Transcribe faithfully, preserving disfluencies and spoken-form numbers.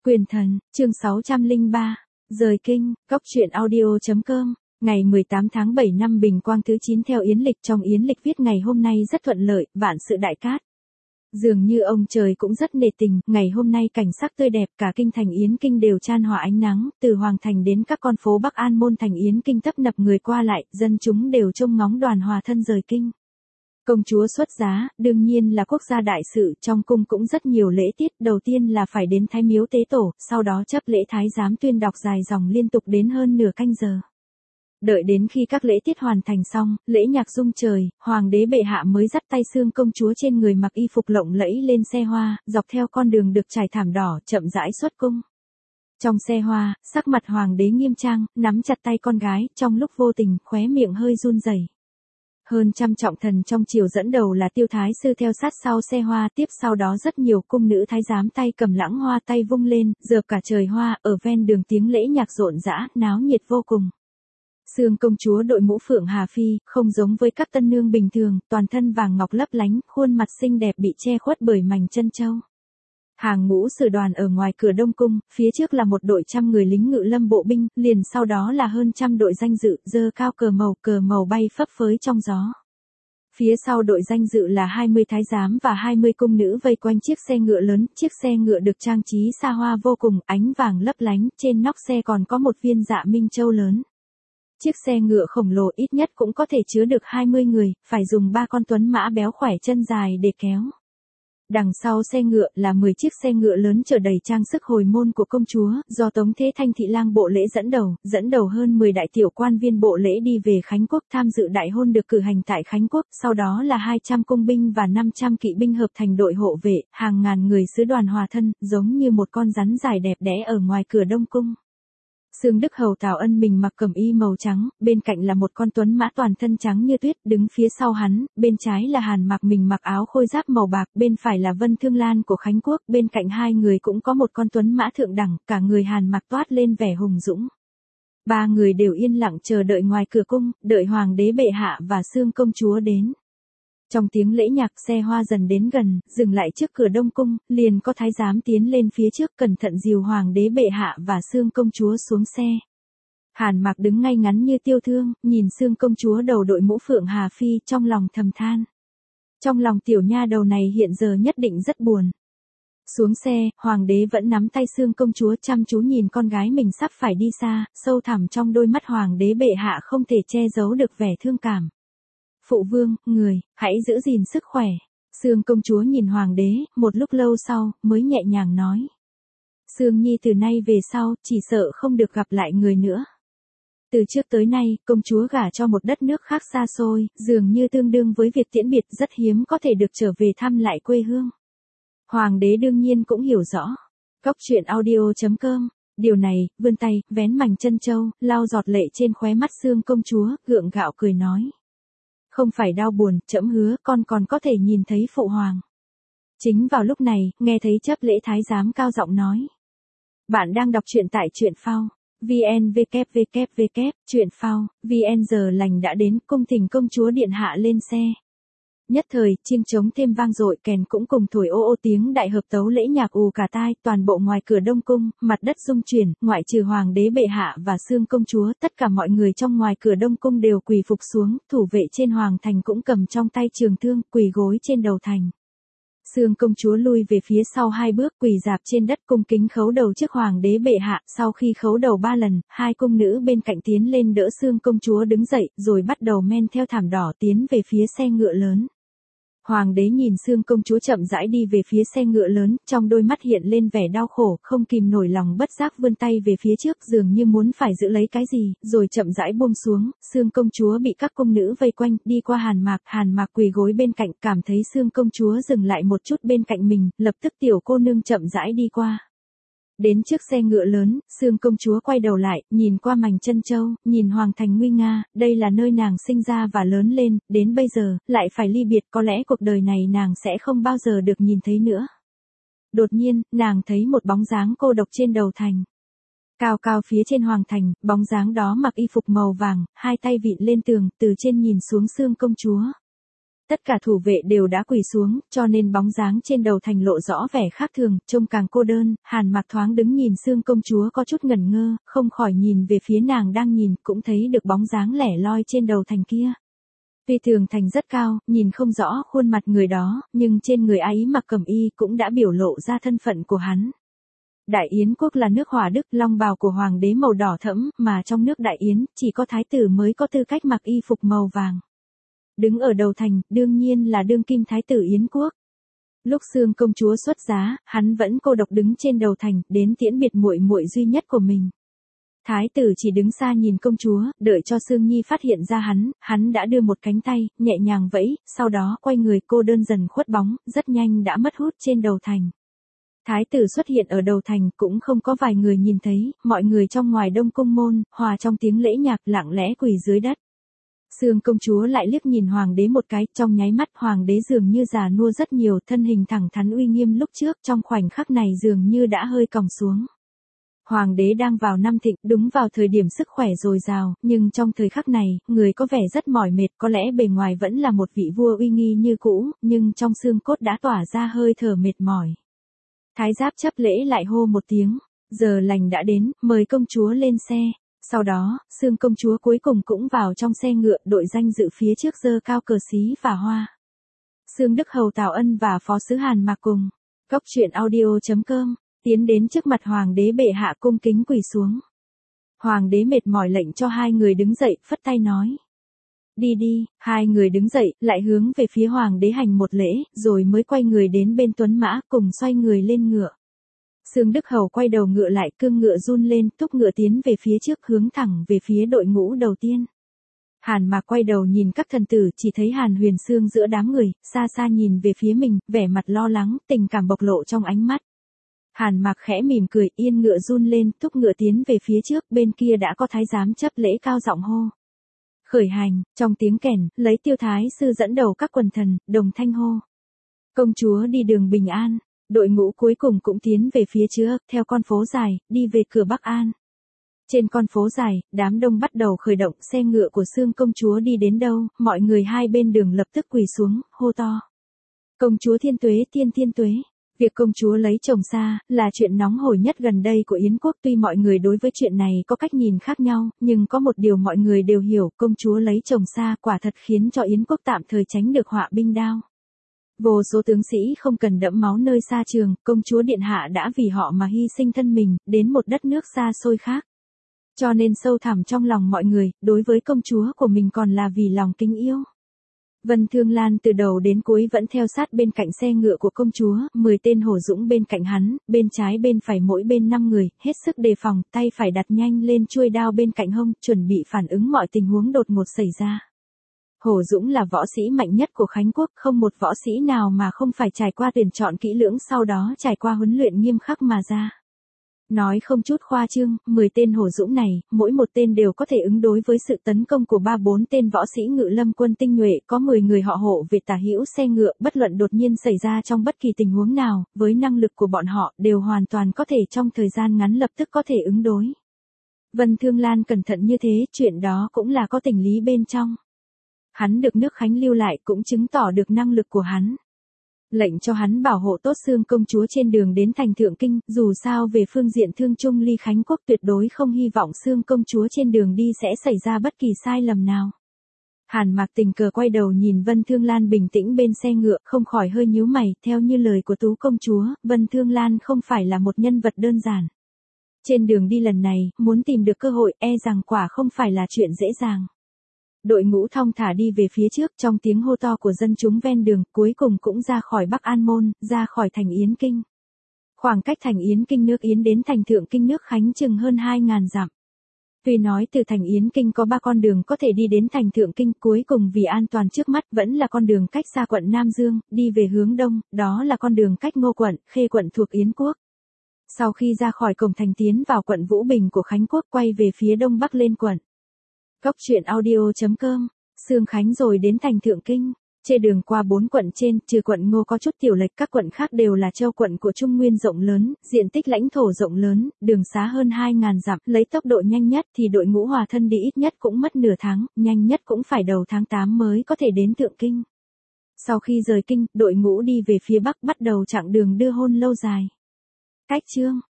Quyền thần, chương sáu trăm lẻ ba, rời kinh, góc truyện audio.com, ngày mười tám tháng bảy năm Bình Quang thứ chín theo Yến lịch. Trong Yến lịch viết ngày hôm nay rất thuận lợi, vạn sự đại cát. Dường như ông trời cũng rất nể tình, ngày hôm nay cảnh sắc tươi đẹp, cả kinh thành Yến Kinh đều chan hòa ánh nắng, từ Hoàng Thành đến các con phố Bắc An môn thành Yến Kinh tấp nập người qua lại, dân chúng đều trông ngóng đoàn hòa thân rời kinh. Công chúa xuất giá, đương nhiên là quốc gia đại sự, trong cung cũng rất nhiều lễ tiết, đầu tiên là phải đến Thái Miếu tế tổ, sau đó chấp lễ thái giám tuyên đọc dài dòng liên tục đến hơn nửa canh giờ. Đợi đến khi các lễ tiết hoàn thành xong, lễ nhạc rung trời, hoàng đế bệ hạ mới dắt tay Sương công chúa trên người mặc y phục lộng lẫy lên xe hoa, dọc theo con đường được trải thảm đỏ, chậm rãi xuất cung. Trong xe hoa, sắc mặt hoàng đế nghiêm trang, nắm chặt tay con gái, trong lúc vô tình, khóe miệng hơi run rẩy. Hơn trăm trọng thần trong triều dẫn đầu là Tiêu Thái sư theo sát sau xe hoa, tiếp sau đó rất nhiều cung nữ thái giám tay cầm lãng hoa tay vung lên, dợp cả trời hoa, ở ven đường tiếng lễ nhạc rộn rã, náo nhiệt vô cùng. Sương công chúa đội mũ phượng hà phi, không giống với các tân nương bình thường, toàn thân vàng ngọc lấp lánh, khuôn mặt xinh đẹp bị che khuất bởi mảnh chân châu. Hàng ngũ sử đoàn ở ngoài cửa Đông Cung, phía trước là một đội trăm người lính ngự lâm bộ binh, liền sau đó là hơn trăm đội danh dự, dơ cao cờ màu, cờ màu bay phấp phới trong gió. Phía sau đội danh dự là hai mươi thái giám và hai mươi cung nữ vây quanh chiếc xe ngựa lớn, chiếc xe ngựa được trang trí xa hoa vô cùng, ánh vàng lấp lánh, trên nóc xe còn có một viên dạ minh châu lớn. Chiếc xe ngựa khổng lồ ít nhất cũng có thể chứa được hai mươi người, phải dùng ba con tuấn mã béo khỏe chân dài để kéo. Đằng sau xe ngựa là mười chiếc xe ngựa lớn chở đầy trang sức hồi môn của công chúa, do Tống Thế Thanh thị lang bộ lễ dẫn đầu, dẫn đầu hơn mười đại tiểu quan viên bộ lễ đi về Khánh Quốc tham dự đại hôn được cử hành tại Khánh Quốc, sau đó là hai trăm cung binh và năm trăm kỵ binh hợp thành đội hộ vệ, hàng ngàn người sứ đoàn hòa thân, giống như một con rắn dài đẹp đẽ ở ngoài cửa Đông Cung. Sương Đức Hầu Tào Ân mình mặc cẩm y màu trắng, bên cạnh là một con tuấn mã toàn thân trắng như tuyết, đứng phía sau hắn, bên trái là Hàn Mặc mình mặc áo khôi giáp màu bạc, bên phải là Vân Thương Lan của Khánh Quốc, bên cạnh hai người cũng có một con tuấn mã thượng đẳng, cả người Hàn Mặc toát lên vẻ hùng dũng. Ba người đều yên lặng chờ đợi ngoài cửa cung, đợi hoàng đế bệ hạ và Sương công chúa đến. Trong tiếng lễ nhạc xe hoa dần đến gần, dừng lại trước cửa Đông Cung, liền có thái giám tiến lên phía trước cẩn thận dìu hoàng đế bệ hạ và Sương công chúa xuống xe. Hàn Mặc đứng ngay ngắn như tiêu thương, nhìn Sương công chúa đầu đội mũ phượng hà phi, trong lòng thầm than. Trong lòng tiểu nha đầu này hiện giờ nhất định rất buồn. Xuống xe, hoàng đế vẫn nắm tay Sương công chúa chăm chú nhìn con gái mình sắp phải đi xa, sâu thẳm trong đôi mắt hoàng đế bệ hạ không thể che giấu được vẻ thương cảm. Phụ vương, người, hãy giữ gìn sức khỏe. Sương công chúa nhìn hoàng đế, một lúc lâu sau, mới nhẹ nhàng nói. Sương nhi từ nay về sau, chỉ sợ không được gặp lại người nữa. Từ trước tới nay, công chúa gả cho một đất nước khác xa xôi, dường như tương đương với việc tiễn biệt, rất hiếm có thể được trở về thăm lại quê hương. Hoàng đế đương nhiên cũng hiểu rõ. Góc truyện audio.com. Điều này, vươn tay, vén mảnh chân châu, lau giọt lệ trên khóe mắt Sương công chúa, gượng gạo cười nói. Không phải đau buồn, trẫm hứa con còn có thể nhìn thấy phụ hoàng. Chính vào lúc này, nghe thấy chấp lễ thái giám cao giọng nói. Bạn đang đọc truyện tại truyện phao. vn www truyện phao vn giờ lành đã đến, cung thỉnh công chúa điện hạ lên xe. Nhất thời, chiêng trống thêm vang dội, kèn cũng cùng thổi ô ô tiếng đại hợp tấu lễ nhạc ù cả tai, toàn bộ ngoài cửa Đông Cung, mặt đất rung chuyển, ngoại trừ hoàng đế bệ hạ và Sương công chúa, tất cả mọi người trong ngoài cửa Đông Cung đều quỳ phục xuống, thủ vệ trên hoàng thành cũng cầm trong tay trường thương, quỳ gối trên đầu thành. Sương công chúa lui về phía sau hai bước, quỳ rạp trên đất cung kính khấu đầu trước hoàng đế bệ hạ, sau khi khấu đầu ba lần, hai cung nữ bên cạnh tiến lên đỡ Sương công chúa đứng dậy, rồi bắt đầu men theo thảm đỏ tiến về phía xe ngựa lớn. Hoàng đế nhìn Sương công chúa chậm rãi đi về phía xe ngựa lớn, trong đôi mắt hiện lên vẻ đau khổ, không kìm nổi lòng bất giác vươn tay về phía trước, dường như muốn phải giữ lấy cái gì, rồi chậm rãi buông xuống. Sương công chúa bị các cung nữ vây quanh, đi qua Hàn Mạc, Hàn Mạc quỳ gối bên cạnh, cảm thấy Sương công chúa dừng lại một chút bên cạnh mình, lập tức tiểu cô nương chậm rãi đi qua. Đến trước xe ngựa lớn, Sương công chúa quay đầu lại, nhìn qua mảnh chân châu, nhìn hoàng thành nguy nga, đây là nơi nàng sinh ra và lớn lên, đến bây giờ, lại phải ly biệt, có lẽ cuộc đời này nàng sẽ không bao giờ được nhìn thấy nữa. Đột nhiên, nàng thấy một bóng dáng cô độc trên đầu thành. Cao cao phía trên hoàng thành, bóng dáng đó mặc y phục màu vàng, hai tay vịn lên tường, từ trên nhìn xuống Sương công chúa. Tất cả thủ vệ đều đã quỳ xuống, cho nên bóng dáng trên đầu thành lộ rõ vẻ khác thường, trông càng cô đơn. Hàn Mặc thoáng đứng nhìn Sương công chúa có chút ngẩn ngơ, không khỏi nhìn về phía nàng đang nhìn, cũng thấy được bóng dáng lẻ loi trên đầu thành kia. Tuy tường thành rất cao, nhìn không rõ khuôn mặt người đó, nhưng trên người ấy mặc cẩm y cũng đã biểu lộ ra thân phận của hắn. Đại Yến quốc là nước Hỏa Đức, long bào của hoàng đế màu đỏ thẫm, mà trong nước Đại Yến, chỉ có thái tử mới có tư cách mặc y phục màu vàng. Đứng ở đầu thành, đương nhiên là đương kim thái tử Yến quốc. Lúc Sương công chúa xuất giá, hắn vẫn cô độc đứng trên đầu thành, đến tiễn biệt muội muội duy nhất của mình. Thái tử chỉ đứng xa nhìn công chúa, đợi cho Sương Nhi phát hiện ra hắn, hắn đã đưa một cánh tay, nhẹ nhàng vẫy, sau đó quay người cô đơn dần khuất bóng, rất nhanh đã mất hút trên đầu thành. Thái tử xuất hiện ở đầu thành, cũng không có vài người nhìn thấy, mọi người trong ngoài đông cung môn, hòa trong tiếng lễ nhạc lặng lẽ quỳ dưới đất. Sương công chúa lại liếc nhìn hoàng đế một cái, trong nháy mắt hoàng đế dường như già nua rất nhiều, thân hình thẳng thắn uy nghiêm lúc trước, trong khoảnh khắc này dường như đã hơi còng xuống. Hoàng đế đang vào năm thịnh, đúng vào thời điểm sức khỏe dồi dào, nhưng trong thời khắc này, người có vẻ rất mỏi mệt, có lẽ bề ngoài vẫn là một vị vua uy nghi như cũ, nhưng trong xương cốt đã tỏa ra hơi thở mệt mỏi. Thái giáp chấp lễ lại hô một tiếng, giờ lành đã đến, mời công chúa lên xe. Sau đó, Sương công chúa cuối cùng cũng vào trong xe ngựa, đội danh dự phía trước giơ cao cờ xí và hoa. Sương Đức Hầu Tào Ân và Phó sứ Hàn Mặc cùng Cốc truyện audio chấm com tiến đến trước mặt hoàng đế bệ hạ cung kính quỳ xuống. Hoàng đế mệt mỏi lệnh cho hai người đứng dậy, phất tay nói: "Đi đi." Hai người đứng dậy, lại hướng về phía hoàng đế hành một lễ, rồi mới quay người đến bên tuấn mã, cùng xoay người lên ngựa. Sương Đức Hầu quay đầu ngựa lại, cương ngựa run lên, thúc ngựa tiến về phía trước, hướng thẳng về phía đội ngũ đầu tiên. Hàn Mạc quay đầu nhìn các thần tử, chỉ thấy Hàn Huyền Sương giữa đám người, xa xa nhìn về phía mình, vẻ mặt lo lắng, tình cảm bộc lộ trong ánh mắt. Hàn Mạc khẽ mỉm cười, yên ngựa run lên, thúc ngựa tiến về phía trước, bên kia đã có thái giám chấp lễ cao giọng hô: "Khởi hành." Trong tiếng kèn, lấy Tiêu thái sư dẫn đầu các quần thần, đồng thanh hô: "Công chúa đi đường bình an." Đội ngũ cuối cùng cũng tiến về phía trước, theo con phố dài, đi về cửa Bắc An. Trên con phố dài, đám đông bắt đầu khởi động, xe ngựa của Sương công chúa đi đến đâu, mọi người hai bên đường lập tức quỳ xuống, hô to: "Công chúa thiên tuế, tiên thiên tuế." Việc công chúa lấy chồng xa, là chuyện nóng hổi nhất gần đây của Yến quốc. Tuy mọi người đối với chuyện này có cách nhìn khác nhau, nhưng có một điều mọi người đều hiểu, công chúa lấy chồng xa quả thật khiến cho Yến quốc tạm thời tránh được họa binh đao. Vô số tướng sĩ không cần đẫm máu nơi xa trường, công chúa điện hạ đã vì họ mà hy sinh thân mình, đến một đất nước xa xôi khác. Cho nên sâu thẳm trong lòng mọi người, đối với công chúa của mình còn là vì lòng kính yêu. Vân Thương Lan từ đầu đến cuối vẫn theo sát bên cạnh xe ngựa của công chúa, mười tên hổ dũng bên cạnh hắn, bên trái bên phải mỗi bên năm người, hết sức đề phòng, tay phải đặt nhanh lên chuôi đao bên cạnh hông, chuẩn bị phản ứng mọi tình huống đột ngột xảy ra. Hổ Dũng là võ sĩ mạnh nhất của Khánh Quốc, không một võ sĩ nào mà không phải trải qua tuyển chọn kỹ lưỡng, sau đó trải qua huấn luyện nghiêm khắc mà ra. Nói không chút khoa trương, mười tên Hổ Dũng này, mỗi một tên đều có thể ứng đối với sự tấn công của ba bốn tên võ sĩ Ngự Lâm quân tinh nhuệ, có mười người họ hộ về tả hữu xe ngựa, bất luận đột nhiên xảy ra trong bất kỳ tình huống nào, với năng lực của bọn họ, đều hoàn toàn có thể trong thời gian ngắn lập tức có thể ứng đối. Vân Thương Lan cẩn thận như thế, chuyện đó cũng là có tình lý bên trong. Hắn được nước Khánh lưu lại cũng chứng tỏ được năng lực của hắn. Lệnh cho hắn bảo hộ tốt Sương công chúa trên đường đến thành Thượng Kinh, dù sao về phương diện thương chung ly Khánh Quốc tuyệt đối không hy vọng Sương công chúa trên đường đi sẽ xảy ra bất kỳ sai lầm nào. Hàn Mạc tình cờ quay đầu nhìn Vân Thương Lan bình tĩnh bên xe ngựa, không khỏi hơi nhíu mày, theo như lời của Tú công chúa, Vân Thương Lan không phải là một nhân vật đơn giản. Trên đường đi lần này, muốn tìm được cơ hội, e rằng quả không phải là chuyện dễ dàng. Đội ngũ thong thả đi về phía trước, trong tiếng hô to của dân chúng ven đường, cuối cùng cũng ra khỏi Bắc An Môn, ra khỏi thành Yến Kinh. Khoảng cách thành Yến Kinh nước Yến đến thành Thượng Kinh nước Khánh chừng hơn hai ngàn dặm. Tuy nói từ thành Yến Kinh có ba con đường có thể đi đến thành Thượng Kinh, cuối cùng vì an toàn trước mắt vẫn là con đường cách xa quận Nam Dương, đi về hướng đông, đó là con đường cách Ngô quận, Khê quận thuộc Yến quốc. Sau khi ra khỏi cổng thành tiến vào quận Vũ Bình của Khánh Quốc, quay về phía đông bắc lên quận Cốc truyện audio chấm com, Sương Khánh rồi đến thành Thượng Kinh. Trên đường qua bốn quận trên, trừ quận Ngô có chút tiểu lệch, các quận khác đều là châu quận của Trung Nguyên rộng lớn, diện tích lãnh thổ rộng lớn, đường xá hơn hai ngàn dặm, lấy tốc độ nhanh nhất thì đội ngũ hòa thân đi ít nhất cũng mất nửa tháng, nhanh nhất cũng phải đầu tháng tám mới có thể đến Thượng Kinh. Sau khi rời kinh, đội ngũ đi về phía bắc bắt đầu chặng đường đưa hôn lâu dài. Cách chương